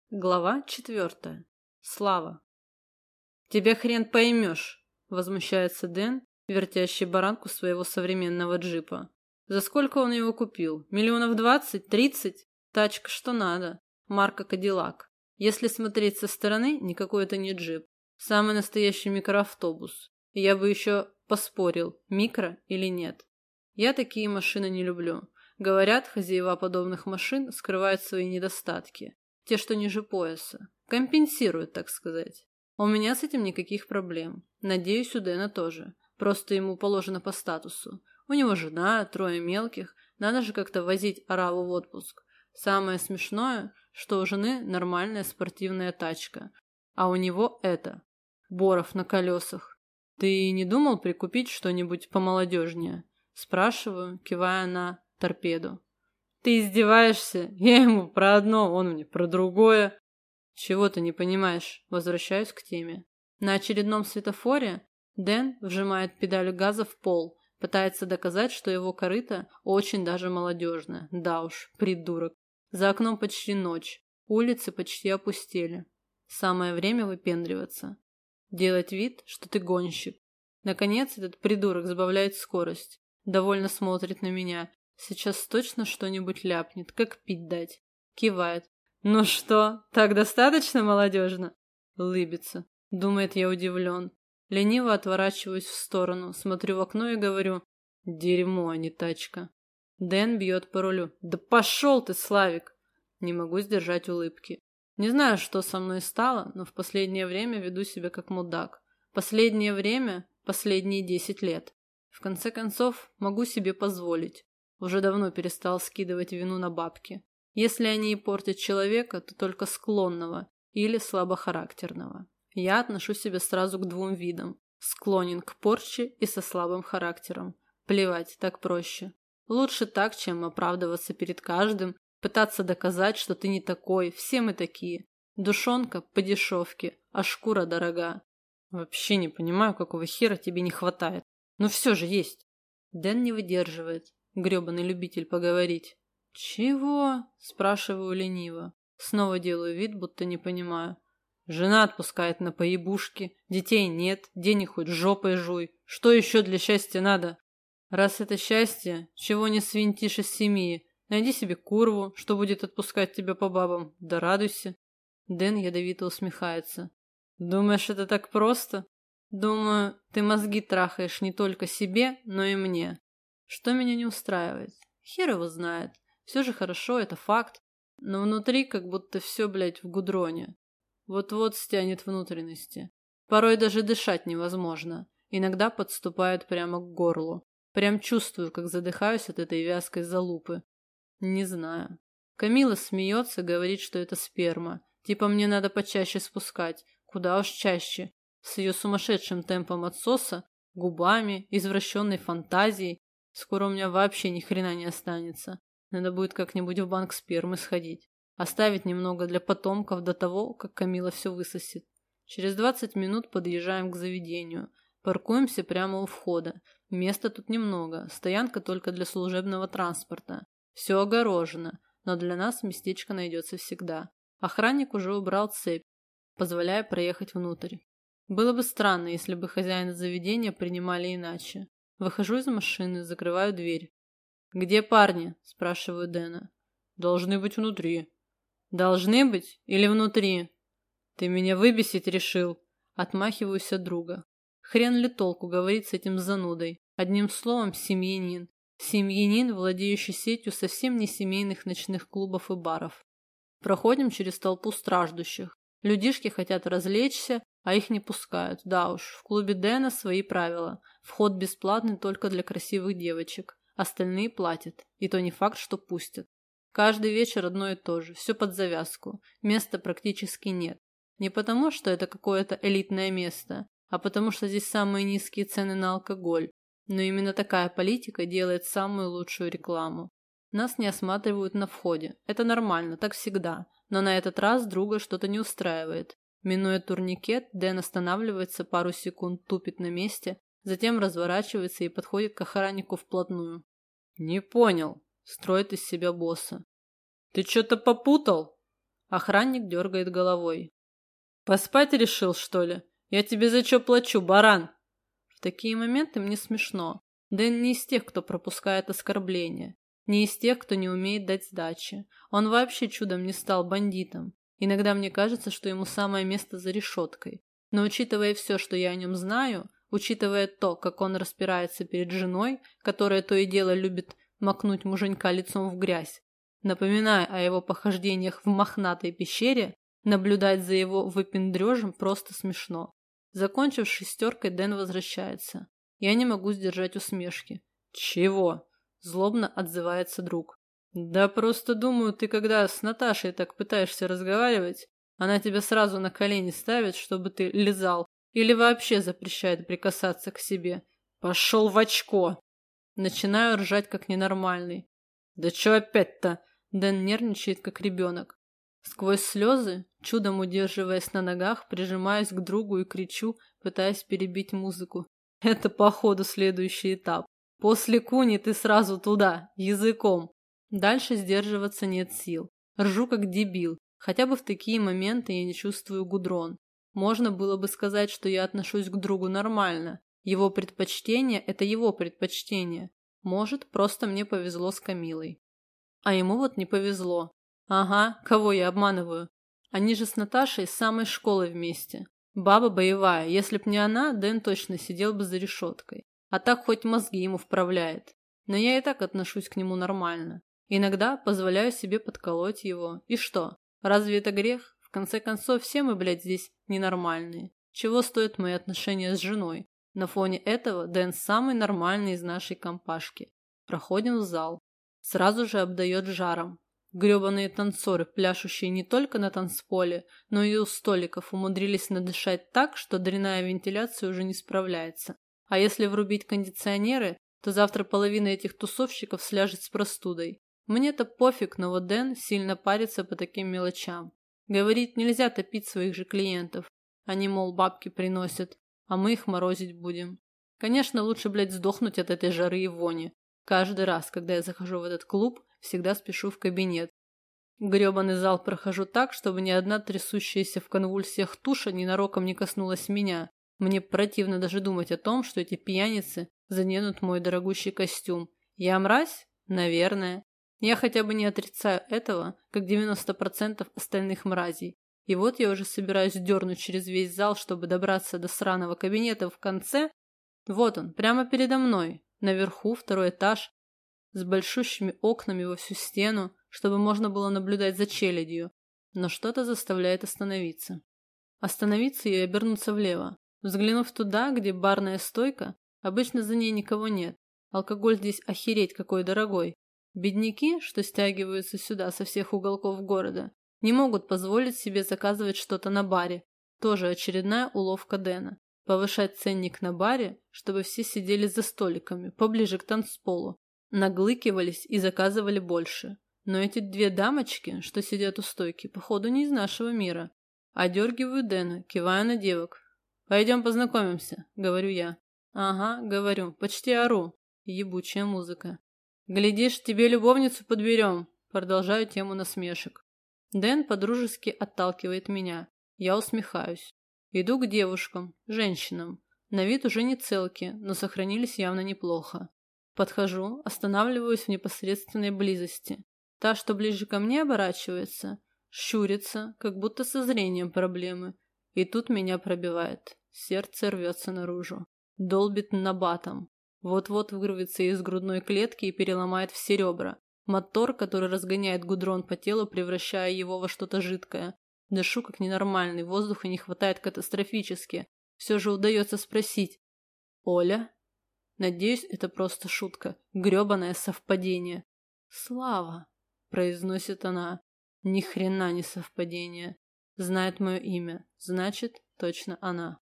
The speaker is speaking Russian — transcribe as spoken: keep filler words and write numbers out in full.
Глава четвертая. Слава. «Тебя хрен поймешь», – возмущается Дэн, вертящий баранку своего современного джипа. «За сколько он его купил? Миллионов двадцать? Тридцать? Тачка что надо. Марка Кадиллак. Если смотреть со стороны, никакой это не джип. Самый настоящий микроавтобус. И я бы еще поспорил, микро или нет. Я такие машины не люблю. Говорят, хозяева подобных машин скрывают свои недостатки. Те, что ниже пояса. Компенсируют, так сказать. У меня с этим никаких проблем. Надеюсь, у Дэна тоже. Просто ему положено по статусу. У него жена, трое мелких. Надо же как-то возить ораву в отпуск. Самое смешное, что у жены нормальная спортивная тачка. А у него это. Боров на колесах. Ты не думал прикупить что-нибудь помолодежнее? Спрашиваю, кивая на торпеду. Ты издеваешься? Я ему про одно, он мне про другое. Чего ты не понимаешь? Возвращаюсь к теме. На очередном светофоре Дэн вжимает педаль газа в пол, пытается доказать, что его корыто очень даже молодежное. Да уж, придурок. За окном почти ночь, улицы почти опустели. Самое время выпендриваться. Делать вид, что ты гонщик. Наконец этот придурок сбавляет скорость. Довольно смотрит на меня. Сейчас точно что-нибудь ляпнет, как пить дать. Кивает. Ну что, так достаточно молодежно? Лыбится. Думает, я удивлен. Лениво отворачиваюсь в сторону, смотрю в окно и говорю: дерьмо, а не тачка. Дэн бьет по рулю. Да пошел ты, Славик! Не могу сдержать улыбки. Не знаю, что со мной стало, но в последнее время веду себя как мудак. Последнее время, последние десять лет. В конце концов, могу себе позволить. Уже давно перестал скидывать вину на бабки. Если они и портят человека, то только склонного или слабохарактерного. Я отношу себя сразу к двум видам. Склонен к порче и со слабым характером. Плевать, так проще. Лучше так, чем оправдываться перед каждым, пытаться доказать, что ты не такой, все мы такие. Душонка по дешевке, а шкура дорога. Вообще не понимаю, какого хера тебе не хватает. Но все же есть. Дэн не выдерживает. Грёбаный любитель поговорить. «Чего?» – спрашиваю лениво. Снова делаю вид, будто не понимаю. Жена отпускает на поебушки, детей нет, денег хоть жопой жуй. Что еще для счастья надо? Раз это счастье, чего не свинтишь из семьи? Найди себе курву, что будет отпускать тебя по бабам, да радуйся. Дэн ядовито усмехается. Думаешь, это так просто? Думаю, ты мозги трахаешь не только себе, но и мне. Что меня не устраивает? Хер его знает. Все же хорошо, это факт. Но внутри как будто все, блядь, в гудроне. Вот-вот стянет внутренности. Порой даже дышать невозможно. Иногда подступает прямо к горлу. Прям чувствую, как задыхаюсь от этой вязкой залупы. Не знаю. Камила смеется, говорит, что это сперма. Типа мне надо почаще спускать. Куда уж чаще. С ее сумасшедшим темпом отсоса, губами, извращенной фантазией. Скоро у меня вообще ни хрена не останется. Надо будет как-нибудь в банк спермы сходить. Оставить немного для потомков до того, как Камила все высосет. Через двадцать минут подъезжаем к заведению. Паркуемся прямо у входа. Места тут немного. Стоянка только для служебного транспорта. Все огорожено, но для нас местечко найдется всегда. Охранник уже убрал цепь, позволяя проехать внутрь. Было бы странно, если бы хозяина заведения принимали иначе. Выхожу из машины, закрываю дверь. «Где парни?» – спрашиваю Дэна. «Должны быть внутри». «Должны быть или внутри?» «Ты меня выбесить решил?» Отмахиваюсь от друга. Хрен ли толку говорить с этим занудой? Одним словом, семьянин. Семьянин, владеющий сетью совсем не семейных ночных клубов и баров. Проходим через толпу страждущих. Людишки хотят развлечься, а их не пускают. Да уж, в клубе Дэна свои правила. Вход бесплатный только для красивых девочек. Остальные платят. И то не факт, что пустят. Каждый вечер одно и то же. Все под завязку. Места практически нет. Не потому, что это какое-то элитное место, а потому, что здесь самые низкие цены на алкоголь. Но именно такая политика делает самую лучшую рекламу. Нас не осматривают на входе. Это нормально, так всегда. Но на этот раз друга что-то не устраивает. Минуя турникет, Дэн останавливается, пару секунд тупит на месте, затем разворачивается и подходит к охраннику вплотную. «Не понял», – строит из себя босса. «Ты что-то попутал?» Охранник дергает головой. Поспать решил, что ли? Я тебе за что плачу, баран? В такие моменты мне смешно. Дэн не из тех, кто пропускает оскорбления. Не из тех, кто не умеет дать сдачи. Он вообще чудом не стал бандитом. Иногда мне кажется, что ему самое место за решеткой. Но учитывая все, что я о нем знаю, учитывая то, как он распирается перед женой, которая то и дело любит макнуть муженька лицом в грязь, напоминая о его похождениях в мохнатой пещере, наблюдать за его выпендрежем просто смешно. Закончив шестеркой, Дэн возвращается. Я не могу сдержать усмешки. «Чего?» – злобно отзывается друг. «Да просто думаю, ты когда с Наташей так пытаешься разговаривать, она тебя сразу на колени ставит, чтобы ты лизал, или вообще запрещает прикасаться к себе. Пошел в очко!» Начинаю ржать как ненормальный. «Да чё опять-то?» Дэн нервничает как ребенок. Сквозь слезы, чудом удерживаясь на ногах, прижимаюсь к другу и кричу, пытаясь перебить музыку. Это, походу, следующий этап. После куни ты сразу туда, языком. Дальше сдерживаться нет сил. Ржу как дебил. Хотя бы в такие моменты я не чувствую гудрон. Можно было бы сказать, что я отношусь к другу нормально. Его предпочтение – это его предпочтение. Может, просто мне повезло с Камилой. А ему вот не повезло. Ага, кого я обманываю? Они же с Наташей с самой школы вместе. Баба боевая, если б не она, Дэн точно сидел бы за решеткой. А так хоть мозги ему вправляет. Но я и так отношусь к нему нормально. Иногда позволяю себе подколоть его. И что? Разве это грех? В конце концов, все мы, блядь, здесь ненормальные. Чего стоят мои отношения с женой? На фоне этого Дэн самый нормальный из нашей компашки. Проходим в зал. Сразу же обдает жаром. Гребаные танцоры, пляшущие не только на танцполе, но и у столиков, умудрились надышать так, что дрянная вентиляция уже не справляется. А если врубить кондиционеры, то завтра половина этих тусовщиков сляжет с простудой. Мне-то пофиг, но вот Дэн сильно парится по таким мелочам. Говорит, нельзя топить своих же клиентов. Они, мол, бабки приносят, а мы их морозить будем. Конечно, лучше, блядь, сдохнуть от этой жары и вони. Каждый раз, когда я захожу в этот клуб, всегда спешу в кабинет. Гребаный зал прохожу так, чтобы ни одна трясущаяся в конвульсиях туша ненароком не коснулась меня. Мне противно даже думать о том, что эти пьяницы заденут мой дорогущий костюм. Я мразь? Наверное. Я хотя бы не отрицаю этого, как девяносто процентов остальных мразей. И вот я уже собираюсь дернуть через весь зал, чтобы добраться до сраного кабинета в конце. Вот он, прямо передо мной. Наверху, второй этаж, с большущими окнами во всю стену, чтобы можно было наблюдать за челядью. Но что-то заставляет остановиться. Остановиться и обернуться влево. Взглянув туда, где барная стойка, обычно за ней никого нет. Алкоголь здесь охереть какой дорогой. Бедняки, что стягиваются сюда со всех уголков города, не могут позволить себе заказывать что-то на баре. Тоже очередная уловка Дэна. Повышать ценник на баре, чтобы все сидели за столиками, поближе к танцполу, наглыкивались и заказывали больше. Но эти две дамочки, что сидят у стойки, походу не из нашего мира. Одергиваю Дэна, киваю на девок. «Пойдем познакомимся», — говорю я. «Ага», — говорю, почти ору. Ебучая музыка. «Глядишь, тебе любовницу подберем», — продолжаю тему насмешек. Дэн подружески отталкивает меня. Я усмехаюсь. Иду к девушкам, женщинам. На вид уже не целки, но сохранились явно неплохо. Подхожу, останавливаюсь в непосредственной близости. Та, что ближе ко мне, оборачивается, щурится, как будто со зрением проблемы. И тут меня пробивает. Сердце рвется наружу. Долбит набатом. Вот-вот вырвется из грудной клетки и переломает все ребра. Мотор, который разгоняет гудрон по телу, превращая его во что-то жидкое. Дышу как ненормальный, воздуха не хватает катастрофически. Все же удается спросить. «Оля?» Надеюсь, это просто шутка. Гребаное совпадение. «Слава», — произносит она. Ни хрена не совпадение. Знает мое имя. Значит, точно она.